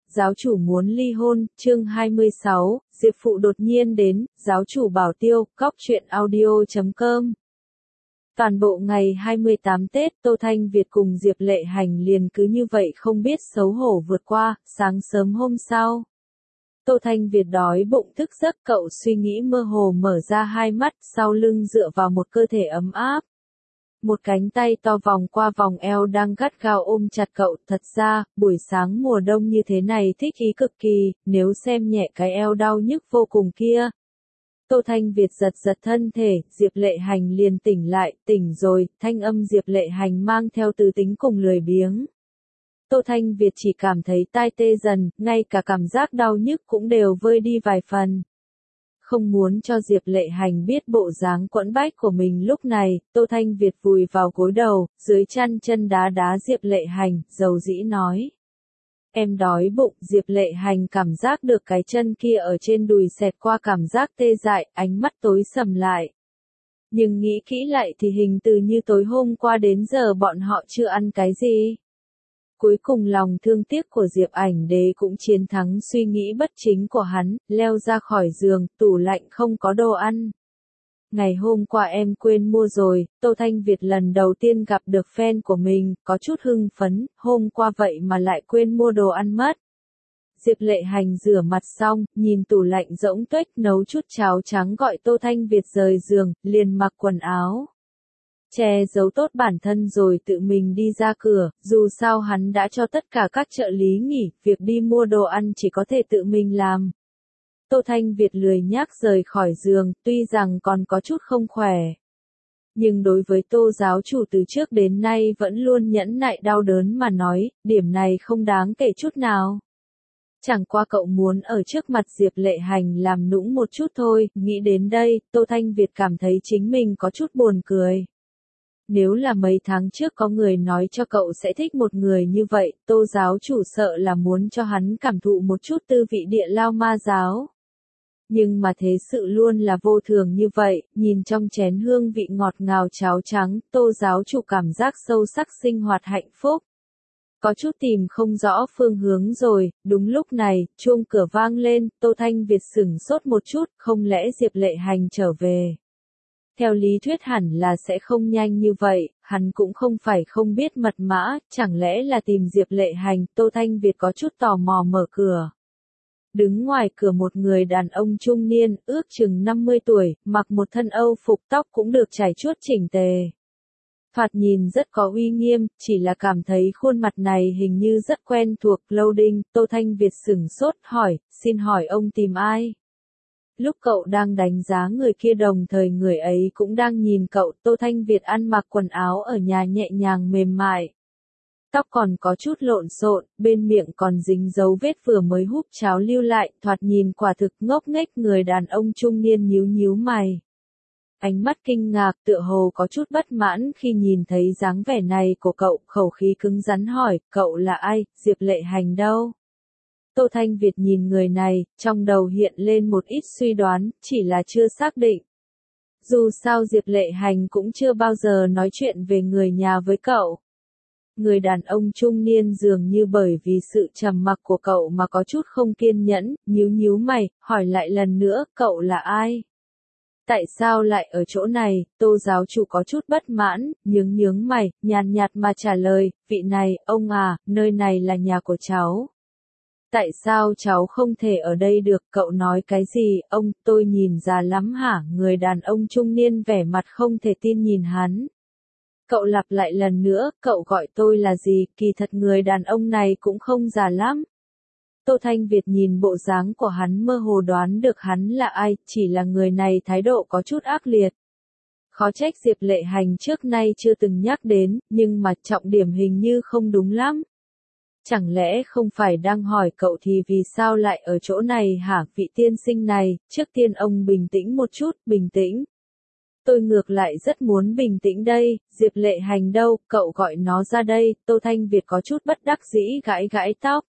giáo chủ muốn ly hôn, chương 26, Diệp Phụ đột nhiên đến, giáo chủ bảo tiêu, cóc truyện audio.com. Toàn bộ ngày 28 Tết, Tô Thanh Việt cùng Diệp Lệ Hành liền cứ như vậy không biết xấu hổ vượt qua, sáng sớm hôm sau. Tô Thanh Việt đói bụng thức giấc, cậu suy nghĩ mơ hồ mở ra hai mắt, sau lưng dựa vào một cơ thể ấm áp. Một cánh tay to vòng qua vòng eo đang gắt gao ôm chặt cậu, thật ra, buổi sáng mùa đông như thế này thích ý cực kỳ, nếu xem nhẹ cái eo đau nhức vô cùng kia. Tô Thanh Việt giật giật thân thể, Diệp Lệ Hành liền tỉnh lại, tỉnh rồi, thanh âm Diệp Lệ Hành mang theo từ tính cùng lười biếng. Tô Thanh Việt chỉ cảm thấy tai tê dần, ngay cả cảm giác đau nhức cũng đều vơi đi vài phần. Không muốn cho Diệp Lệ Hành biết bộ dáng quẫn bách của mình lúc này, Tô Thanh Việt vùi vào gối đầu, dưới chân chân đá đá Diệp Lệ Hành, dầu dĩ nói. Em đói bụng, Diệp Lệ Hành cảm giác được cái chân kia ở trên đùi xẹt qua cảm giác tê dại, ánh mắt tối sầm lại. Nhưng nghĩ kỹ lại thì hình từ như tối hôm qua đến giờ bọn họ chưa ăn cái gì. Cuối cùng lòng thương tiếc của Diệp Ảnh Đế cũng chiến thắng suy nghĩ bất chính của hắn, leo ra khỏi giường, tủ lạnh không có đồ ăn. Ngày hôm qua em quên mua rồi, Tô Thanh Việt lần đầu tiên gặp được fan của mình, có chút hưng phấn, hôm qua vậy mà lại quên mua đồ ăn mất. Diệp Lệ Hành rửa mặt xong, nhìn tủ lạnh rỗng tuếch nấu chút cháo trắng gọi Tô Thanh Việt rời giường, liền mặc quần áo. Che giấu tốt bản thân rồi tự mình đi ra cửa, dù sao hắn đã cho tất cả các trợ lý nghỉ, việc đi mua đồ ăn chỉ có thể tự mình làm. Tô Thanh Việt lười nhác rời khỏi giường, tuy rằng còn có chút không khỏe. Nhưng đối với Tô giáo chủ từ trước đến nay vẫn luôn nhẫn nại đau đớn mà nói, điểm này không đáng kể chút nào. Chẳng qua cậu muốn ở trước mặt Diệp Lệ Hành làm nũng một chút thôi, nghĩ đến đây, Tô Thanh Việt cảm thấy chính mình có chút buồn cười. Nếu là mấy tháng trước có người nói cho cậu sẽ thích một người như vậy, Tô giáo chủ sợ là muốn cho hắn cảm thụ một chút tư vị địa lao ma giáo. Nhưng mà thế sự luôn là vô thường như vậy, nhìn trong chén hương vị ngọt ngào cháo trắng, Tô giáo chủ cảm giác sâu sắc sinh hoạt hạnh phúc. Có chút tìm không rõ phương hướng rồi, đúng lúc này, chuông cửa vang lên, Tô Thanh Việt sửng sốt một chút, không lẽ Diệp Lệ Hành trở về. Theo lý thuyết hẳn là sẽ không nhanh như vậy, hắn cũng không phải không biết mật mã, chẳng lẽ là tìm Diệp Lệ Hành, Tô Thanh Việt có chút tò mò mở cửa. Đứng ngoài cửa một người đàn ông trung niên, ước chừng 50 tuổi, mặc một thân Âu phục, tóc cũng được chải chuốt chỉnh tề. Thoạt nhìn rất có uy nghiêm, chỉ là cảm thấy khuôn mặt này hình như rất quen thuộc, loading, Tô Thanh Việt sửng sốt hỏi, xin hỏi ông tìm ai? Lúc cậu đang đánh giá người kia đồng thời người ấy cũng đang nhìn cậu, Tô Thanh Việt ăn mặc quần áo ở nhà nhẹ nhàng mềm mại. Tóc còn có chút lộn xộn, bên miệng còn dính dấu vết vừa mới húp cháo lưu lại, thoạt nhìn quả thực ngốc nghếch người đàn ông trung niên nhíu nhíu mày. Ánh mắt kinh ngạc tựa hồ có chút bất mãn khi nhìn thấy dáng vẻ này của cậu, khẩu khí cứng rắn hỏi, cậu là ai, Diệp Lệ Hành đâu? Tô Thanh Việt nhìn người này, trong đầu hiện lên một ít suy đoán, chỉ là chưa xác định. Dù sao Diệp Lệ Hành cũng chưa bao giờ nói chuyện về người nhà với cậu. Người đàn ông trung niên dường như bởi vì sự trầm mặc của cậu mà có chút không kiên nhẫn, nhíu nhíu mày, hỏi lại lần nữa, cậu là ai? Tại sao lại ở chỗ này? Tô giáo chủ có chút bất mãn, nhướng mày, nhàn nhạt mà trả lời, vị này, ông à, nơi này là nhà của cháu. Tại sao cháu không thể ở đây được, cậu nói cái gì, ông, tôi nhìn già lắm hả, người đàn ông trung niên vẻ mặt không thể tin nhìn hắn. Cậu lặp lại lần nữa, cậu gọi tôi là gì, kỳ thật người đàn ông này cũng không già lắm. Tô Thanh Việt nhìn bộ dáng của hắn mơ hồ đoán được hắn là ai, chỉ là người này thái độ có chút ác liệt. Khó trách Diệp Lệ Hành trước nay chưa từng nhắc đến, nhưng mà trọng điểm hình như không đúng lắm. Chẳng lẽ không phải đang hỏi cậu thì vì sao lại ở chỗ này hả, vị tiên sinh này, trước tiên ông bình tĩnh một chút, bình tĩnh. Tôi ngược lại rất muốn bình tĩnh đây, Diệp Lệ Hành đâu, cậu gọi nó ra đây, Tô Thanh Việt có chút bất đắc dĩ gãi tóc.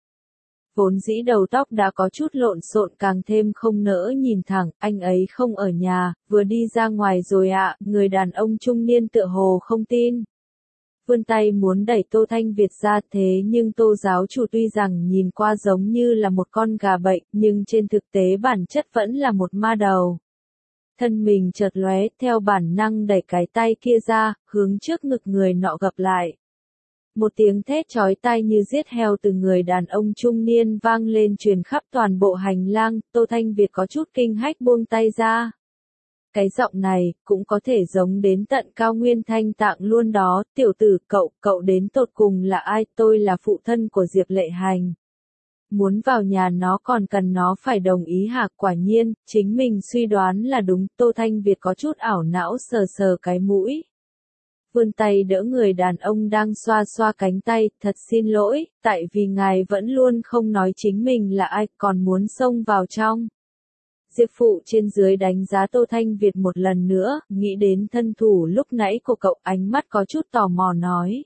Vốn dĩ đầu tóc đã có chút lộn xộn càng thêm không nỡ nhìn thẳng, anh ấy không ở nhà, vừa đi ra ngoài rồi ạ, người đàn ông trung niên tựa hồ không tin. vươn tay muốn đẩy Tô Thanh Việt ra, thế nhưng Tô giáo chủ tuy rằng nhìn qua giống như là một con gà bệnh, nhưng trên thực tế bản chất vẫn là một ma đầu. Thân mình chợt lóe, theo bản năng đẩy cái tay kia ra, hướng trước ngực người nọ gập lại. Một tiếng thét chói tai như giết heo từ người đàn ông trung niên vang lên truyền khắp toàn bộ hành lang, Tô Thanh Việt có chút kinh hách buông tay ra. Cái giọng này, cũng có thể giống đến tận cao nguyên Thanh Tạng luôn đó, tiểu tử, cậu đến tột cùng là ai, tôi là phụ thân của Diệp Lệ Hành. Muốn vào nhà nó còn cần nó phải đồng ý hả, quả nhiên, chính mình suy đoán là đúng, Tô Thanh Việt có chút ảo não sờ sờ cái mũi. Vươn tay đỡ người đàn ông đang xoa xoa cánh tay, thật xin lỗi, tại vì ngài vẫn luôn không nói chính mình là ai, còn muốn xông vào trong. Diệp Phụ trên dưới đánh giá Tô Thanh Việt một lần nữa, nghĩ đến thân thủ lúc nãy của cậu, ánh mắt có chút tò mò nói.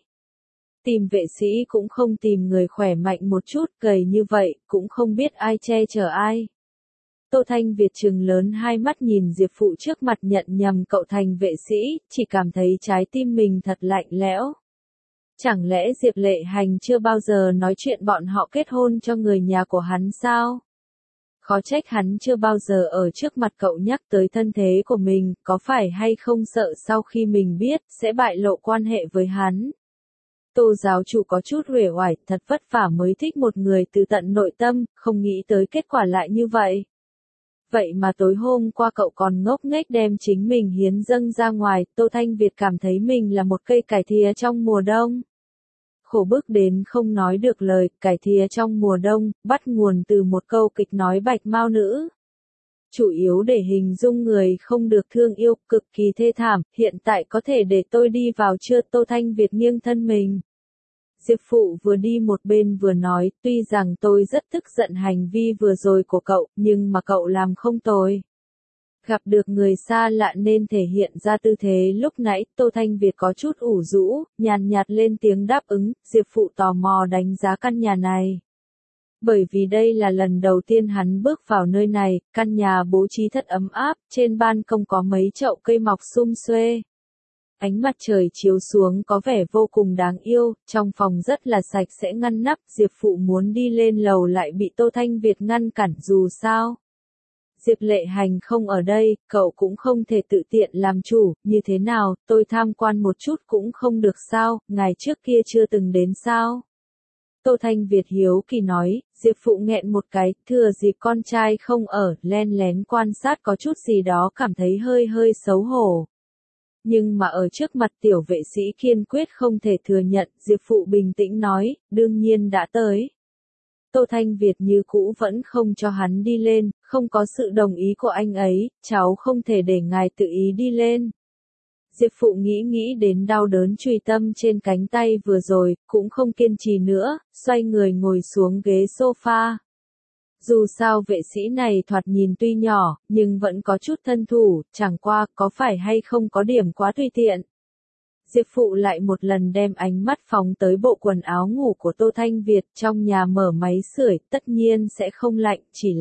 Tìm vệ sĩ cũng không tìm người khỏe mạnh một chút, gầy như vậy, cũng không biết ai che chở ai. Tô Thanh Việt trừng lớn hai mắt nhìn Diệp Phụ trước mặt nhận nhầm cậu thành vệ sĩ, chỉ cảm thấy trái tim mình thật lạnh lẽo. Chẳng lẽ Diệp Lệ Hành chưa bao giờ nói chuyện bọn họ kết hôn cho người nhà của hắn sao? Khó trách hắn chưa bao giờ ở trước mặt cậu nhắc tới thân thế của mình, có phải hay không sợ sau khi mình biết, sẽ bại lộ quan hệ với hắn. Tô giáo chủ có chút uể oải, thật vất vả mới thích một người từ tận nội tâm, không nghĩ tới kết quả lại như vậy. Vậy mà tối hôm qua cậu còn ngốc nghếch đem chính mình hiến dâng ra ngoài, Tô Thanh Việt cảm thấy mình là một cây cải thìa trong mùa đông. Khổ bức đến không nói được lời, cải thìa trong mùa đông, bắt nguồn từ một câu kịch nói bạch mao nữ. Chủ yếu để hình dung người không được thương yêu, cực kỳ thê thảm, hiện tại có thể để tôi đi vào chưa, Tô Thanh Việt nghiêng thân mình. Diệp Phụ vừa đi một bên vừa nói, tuy rằng tôi rất tức giận hành vi vừa rồi của cậu, nhưng mà cậu làm không tồi. Gặp được người xa lạ nên thể hiện ra tư thế lúc nãy, Tô Thanh Việt có chút ủ rũ, nhàn nhạt lên tiếng đáp ứng, Diệp Phụ tò mò đánh giá căn nhà này. Bởi vì đây là lần đầu tiên hắn bước vào nơi này, căn nhà bố trí thật ấm áp, trên ban công có mấy chậu cây mọc sum xuê. Ánh mặt trời chiếu xuống có vẻ vô cùng đáng yêu, trong phòng rất là sạch sẽ ngăn nắp, Diệp Phụ muốn đi lên lầu lại bị Tô Thanh Việt ngăn cản, dù sao. Diệp Lệ Hành không ở đây, cậu cũng không thể tự tiện làm chủ, như thế nào, tôi tham quan một chút cũng không được sao, ngày trước kia chưa từng đến sao. Tô Thanh Việt hiếu kỳ nói, Diệp Phụ nghẹn một cái, thừa dịp con trai không ở, len lén quan sát có chút gì đó cảm thấy hơi xấu hổ. Nhưng mà ở trước mặt tiểu vệ sĩ kiên quyết không thể thừa nhận, Diệp Phụ bình tĩnh nói, đương nhiên đã tới. Tô Thanh Việt như cũ vẫn không cho hắn đi lên, không có sự đồng ý của anh ấy, cháu không thể để ngài tự ý đi lên. Diệp Phụ nghĩ đến đau đớn truy tâm trên cánh tay vừa rồi, cũng không kiên trì nữa, xoay người ngồi xuống ghế sofa. Dù sao vệ sĩ này thoạt nhìn tuy nhỏ, nhưng vẫn có chút thân thủ, chẳng qua, có phải hay không có điểm quá tùy tiện. Diệp Phụ lại một lần đem ánh mắt phóng tới bộ quần áo ngủ của Tô Thanh Việt, trong nhà mở máy sưởi, tất nhiên sẽ không lạnh, chỉ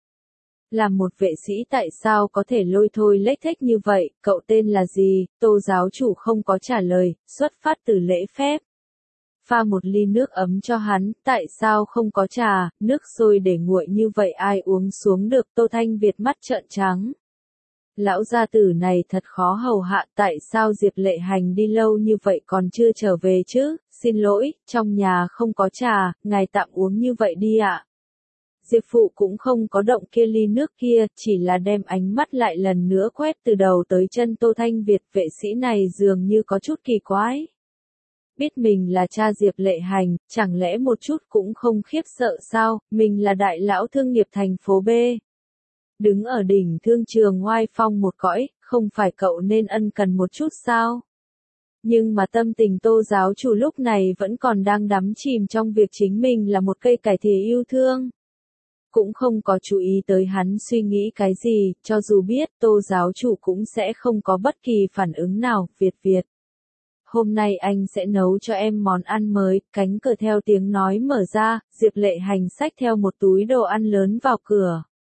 là một vệ sĩ tại sao có thể lôi thôi lếch thếch như vậy, cậu tên là gì, Tô giáo chủ không có trả lời, xuất phát từ lễ phép. Pha một ly nước ấm cho hắn, tại sao không có trà, nước sôi để nguội như vậy ai uống xuống được, Tô Thanh Việt mắt trợn trắng. Lão gia tử này thật khó hầu hạ, tại sao Diệp Lệ Hành đi lâu như vậy còn chưa trở về chứ, xin lỗi, trong nhà không có trà, ngài tạm uống như vậy đi ạ. Diệp Phụ cũng không có động kia ly nước kia, chỉ là đem ánh mắt lại lần nữa quét từ đầu tới chân Tô Thanh Việt, vệ sĩ này dường như có chút kỳ quái. Biết mình là cha Diệp Lệ Hành, chẳng lẽ một chút cũng không khiếp sợ sao, mình là đại lão thương nghiệp thành phố B. Đứng ở đỉnh thương trường oai phong một cõi, không phải cậu nên ân cần một chút sao? Nhưng mà tâm tình Tô giáo chủ lúc này vẫn còn đang đắm chìm trong việc chính mình là một cây cải thìa yêu thương. Cũng không có chú ý tới hắn suy nghĩ cái gì, cho dù biết Tô giáo chủ cũng sẽ không có bất kỳ phản ứng nào, Việt. Hôm nay anh sẽ nấu cho em món ăn mới, cánh cửa theo tiếng nói mở ra, Diệp Lệ Hành xách theo một túi đồ ăn lớn vào cửa.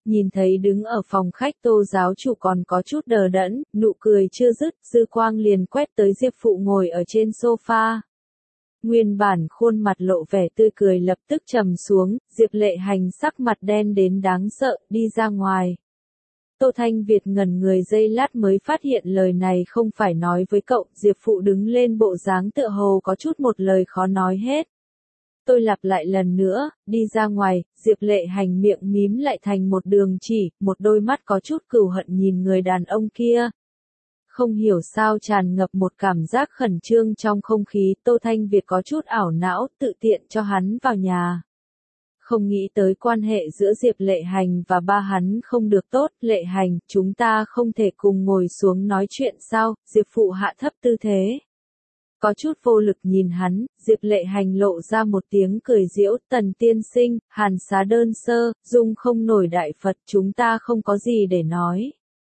Nhìn thấy đứng ở phòng khách Tô giáo chủ còn có chút đờ đẫn, nụ cười chưa dứt, dư quang liền quét tới Diệp Phụ ngồi ở trên sofa. Nguyên bản khuôn mặt lộ vẻ tươi cười lập tức trầm xuống, Diệp Lệ Hành sắc mặt đen đến đáng sợ, đi ra ngoài. Tô Thanh Việt ngẩn người giây lát mới phát hiện lời này không phải nói với cậu, Diệp Phụ đứng lên bộ dáng tựa hồ có chút một lời khó nói hết. Tôi lặp lại lần nữa, đi ra ngoài, Diệp Lệ Hành miệng mím lại thành một đường chỉ, một đôi mắt có chút cừu hận nhìn người đàn ông kia. Không hiểu sao tràn ngập một cảm giác khẩn trương trong không khí, Tô Thanh Việt có chút ảo não, tự tiện cho hắn vào nhà. Không nghĩ tới quan hệ giữa Diệp Lệ Hành và ba hắn không được tốt, Lệ Hành, chúng ta không thể cùng ngồi xuống nói chuyện sao, Diệp Phụ hạ thấp tư thế. Có chút vô lực nhìn hắn, Diệp Lệ Hành lộ ra một tiếng cười giễu, Tần tiên sinh, hàn xá đơn sơ, dung không nổi đại Phật, chúng ta không có gì để nói.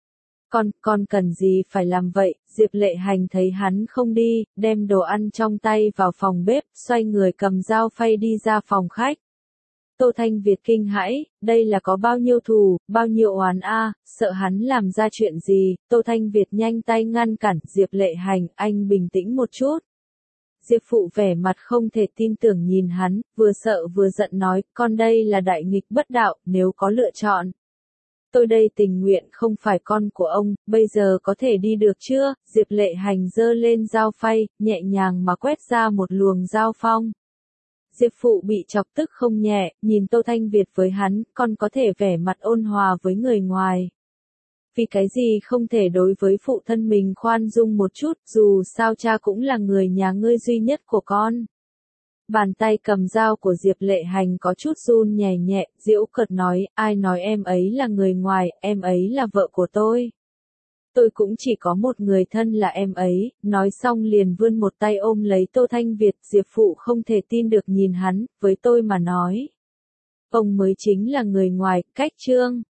Con cần gì phải làm vậy, Diệp Lệ Hành thấy hắn không đi, đem đồ ăn trong tay vào phòng bếp, xoay người cầm dao phay đi ra phòng khách. Tô Thanh Việt kinh hãi, đây là có bao nhiêu thù, bao nhiêu oán a, sợ hắn làm ra chuyện gì, Tô Thanh Việt nhanh tay ngăn cản, Diệp Lệ Hành, anh bình tĩnh một chút. Diệp Phụ vẻ mặt không thể tin tưởng nhìn hắn, vừa sợ vừa giận nói, con đây là đại nghịch bất đạo, nếu có lựa chọn. Tôi đây tình nguyện không phải con của ông, bây giờ có thể đi được chưa? Diệp Lệ Hành giơ lên dao phay, nhẹ nhàng mà quét ra một luồng dao phong. Diệp Phụ bị chọc tức không nhẹ, nhìn Tô Thanh Việt với hắn, con có thể vẻ mặt ôn hòa với người ngoài. Vì cái gì không thể đối với phụ thân mình khoan dung một chút, dù sao cha cũng là người nhà ngươi duy nhất của con. Bàn tay cầm dao của Diệp Lệ Hành có chút run nhẹ nhẹ, giễu cợt nói, ai nói em ấy là người ngoài, em ấy là vợ của tôi. Tôi cũng chỉ có một người thân là em ấy, nói xong liền vươn một tay ôm lấy Tô Thanh Việt, Diệp Phụ không thể tin được nhìn hắn, với tôi mà nói. Ông mới chính là người ngoài, cách trương.